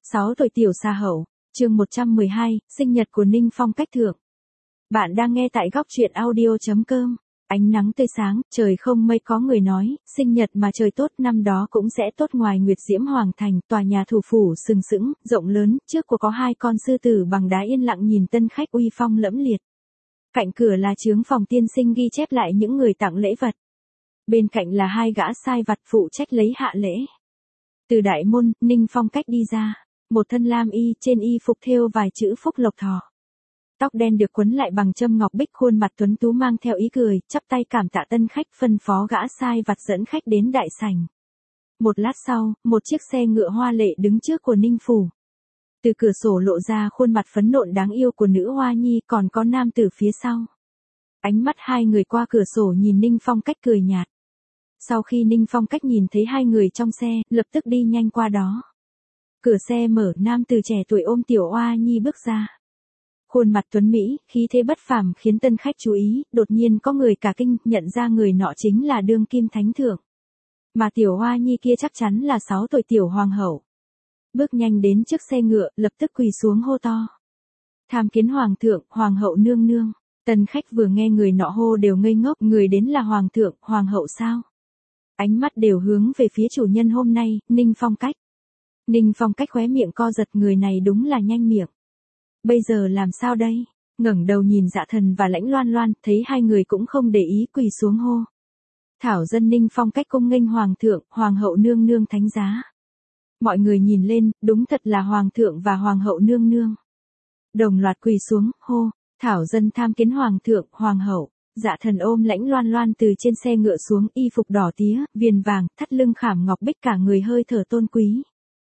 6 tuổi tiểu xa hậu, chương 112, sinh nhật của Ninh Phong Cách thượng. Bạn đang nghe tại góc truyện audio.com. Ánh nắng tươi sáng, trời không mây có người nói, sinh nhật mà trời tốt năm đó cũng sẽ tốt. Ngoài Nguyệt Diễm Hoàng Thành, tòa nhà thủ phủ sừng sững, rộng lớn, trước của có hai con sư tử bằng đá yên lặng nhìn tân khách uy phong lẫm liệt. Cạnh cửa là chướng phòng tiên sinh ghi chép lại những người tặng lễ vật. Bên cạnh là hai gã sai vặt phụ trách lấy hạ lễ. Từ đại môn, Ninh Phong Cách đi ra, một thân lam y, trên y phục thêu vài chữ phúc lộc thọ. Tóc đen được quấn lại bằng châm ngọc bích, khuôn mặt tuấn tú mang theo ý cười, chắp tay cảm tạ tân khách, phân phó gã sai vặt dẫn khách đến đại sảnh. Một lát sau, một chiếc xe ngựa hoa lệ đứng trước của Ninh phủ. Từ cửa sổ lộ ra khuôn mặt phấn nộn đáng yêu của nữ hoa nhi, còn có nam tử phía sau. Ánh mắt hai người qua cửa sổ nhìn Ninh Phong Cách cười nhạt. Sau khi Ninh Phong Cách nhìn thấy hai người trong xe, lập tức đi nhanh qua đó. Cửa xe mở, nam tử trẻ tuổi ôm tiểu hoa nhi bước ra. Khuôn mặt tuấn mỹ, khí thế bất phàm khiến tân khách chú ý, đột nhiên có người cả kinh, nhận ra người nọ chính là đương kim thánh thượng. Mà tiểu hoa nhi kia chắc chắn là 6 tuổi tiểu hoàng hậu. Bước nhanh đến trước xe ngựa, lập tức quỳ xuống hô to. Tham kiến hoàng thượng, hoàng hậu nương nương. Tân khách vừa nghe người nọ hô đều ngây ngốc, người đến là hoàng thượng, hoàng hậu sao? Ánh mắt đều hướng về phía chủ nhân hôm nay, Ninh Phong Cách. Ninh Phong Cách khóe miệng co giật, người này đúng là nhanh miệng. Bây giờ làm sao đây? Ngẩng đầu nhìn Dạ Thần và Lãnh Loan Loan, thấy hai người cũng không để ý, quỳ xuống hô. Thảo dân Ninh Phong Cách cung nghênh hoàng thượng, hoàng hậu nương nương thánh giá. Mọi người nhìn lên, đúng thật là hoàng thượng và hoàng hậu nương nương. Đồng loạt quỳ xuống, hô, thảo dân tham kiến hoàng thượng, hoàng hậu. Dạ Thần ôm Lãnh Loan Loan từ trên xe ngựa xuống, y phục đỏ tía, viền vàng, thắt lưng khảm ngọc bích, cả người hơi thở tôn quý.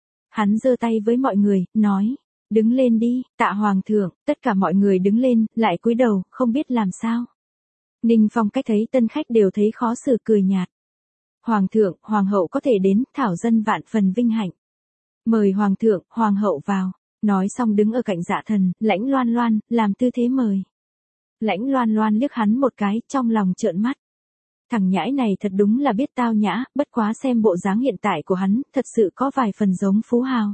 Hắn giơ tay với mọi người, nói, đứng lên đi, tạ hoàng thượng. Tất cả mọi người đứng lên, lại cúi đầu, không biết làm sao. Ninh Phong Cách thấy tân khách đều thấy khó xử, cười nhạt. Hoàng thượng, hoàng hậu có thể đến, thảo dân vạn phần vinh hạnh. Mời hoàng thượng, hoàng hậu vào. Nói xong đứng ở cạnh Dạ Thần, Lãnh Loan Loan, làm tư thế mời. Lãnh Loan Loan liếc hắn một cái, trong lòng trợn mắt. Thằng nhãi này thật đúng là biết tao nhã, bất quá xem bộ dáng hiện tại của hắn, thật sự có vài phần giống phú hào.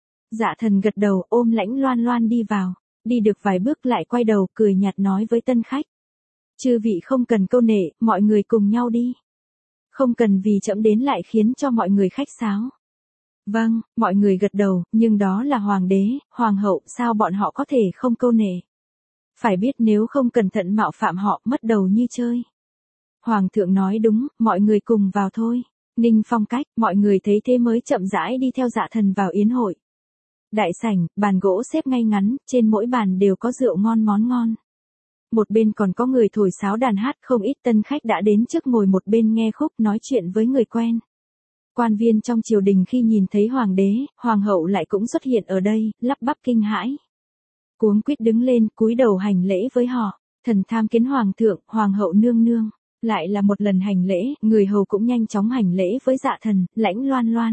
Dạ Thần gật đầu, ôm Lãnh Loan Loan đi vào. Đi được vài bước lại quay đầu, cười nhạt nói với tân khách. Chư vị không cần câu nệ, mọi người cùng nhau đi. Không cần vì trẫm đến lại khiến cho mọi người khách sáo. Vâng, mọi người gật đầu, nhưng đó là hoàng đế, hoàng hậu, sao bọn họ có thể không câu nệ. Phải biết nếu không cẩn thận mạo phạm họ, mất đầu như chơi. Hoàng thượng nói đúng, mọi người cùng vào thôi. Ninh Phong Cách, mọi người thấy thế mới chậm rãi đi theo Dạ Thần vào yến hội. Đại sảnh, bàn gỗ xếp ngay ngắn, trên mỗi bàn đều có rượu ngon món ngon. Một bên còn có người thổi sáo đàn hát, không ít tân khách đã đến trước ngồi một bên nghe khúc, nói chuyện với người quen. Quan viên trong triều đình khi nhìn thấy hoàng đế, hoàng hậu lại cũng xuất hiện ở đây, lắp bắp kinh hãi. Cuống quýt đứng lên, cúi đầu hành lễ với họ, thần tham kiến hoàng thượng, hoàng hậu nương nương. Lại là một lần hành lễ, người hầu cũng nhanh chóng hành lễ với Dạ Thần, Lãnh Loan Loan.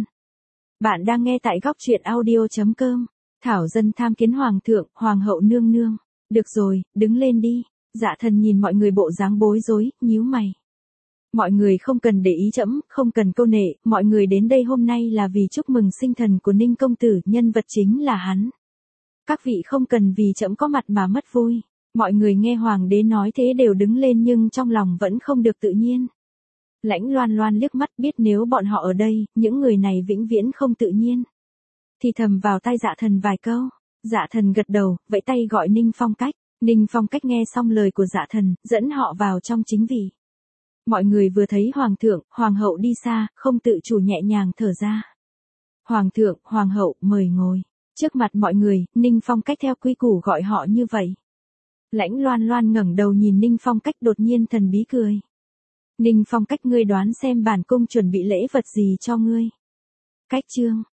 Bạn đang nghe tại góc truyện audio.com. Thảo dân tham kiến hoàng thượng, hoàng hậu nương nương. Được rồi, đứng lên đi. Dạ Thần nhìn mọi người bộ dáng bối rối, nhíu mày. Mọi người không cần để ý trẫm, không cần câu nệ, mọi người đến đây hôm nay là vì chúc mừng sinh thần của Ninh công tử, nhân vật chính là hắn. Các vị không cần vì trẫm có mặt mà mất vui. Mọi người nghe hoàng đế nói thế đều đứng lên nhưng trong lòng vẫn không được tự nhiên. Lãnh Loan Loan liếc mắt, biết nếu bọn họ ở đây, những người này vĩnh viễn không tự nhiên. Thì thầm vào tai Dạ Thần vài câu. Dạ Thần gật đầu, vẫy tay gọi Ninh Phong Cách. Ninh Phong Cách nghe xong lời của Dạ Thần, dẫn họ vào trong chính vị. Mọi người vừa thấy hoàng thượng, hoàng hậu đi xa, không tự chủ nhẹ nhàng thở ra. Hoàng thượng, hoàng hậu, mời ngồi. Trước mặt mọi người, Ninh Phong Cách theo quy củ gọi họ như vậy. Lãnh Loan Loan ngẩng đầu nhìn Ninh Phong Cách, đột nhiên thần bí cười. Ninh Phong Cách, ngươi đoán xem bản cung chuẩn bị lễ vật gì cho ngươi. Cách chương.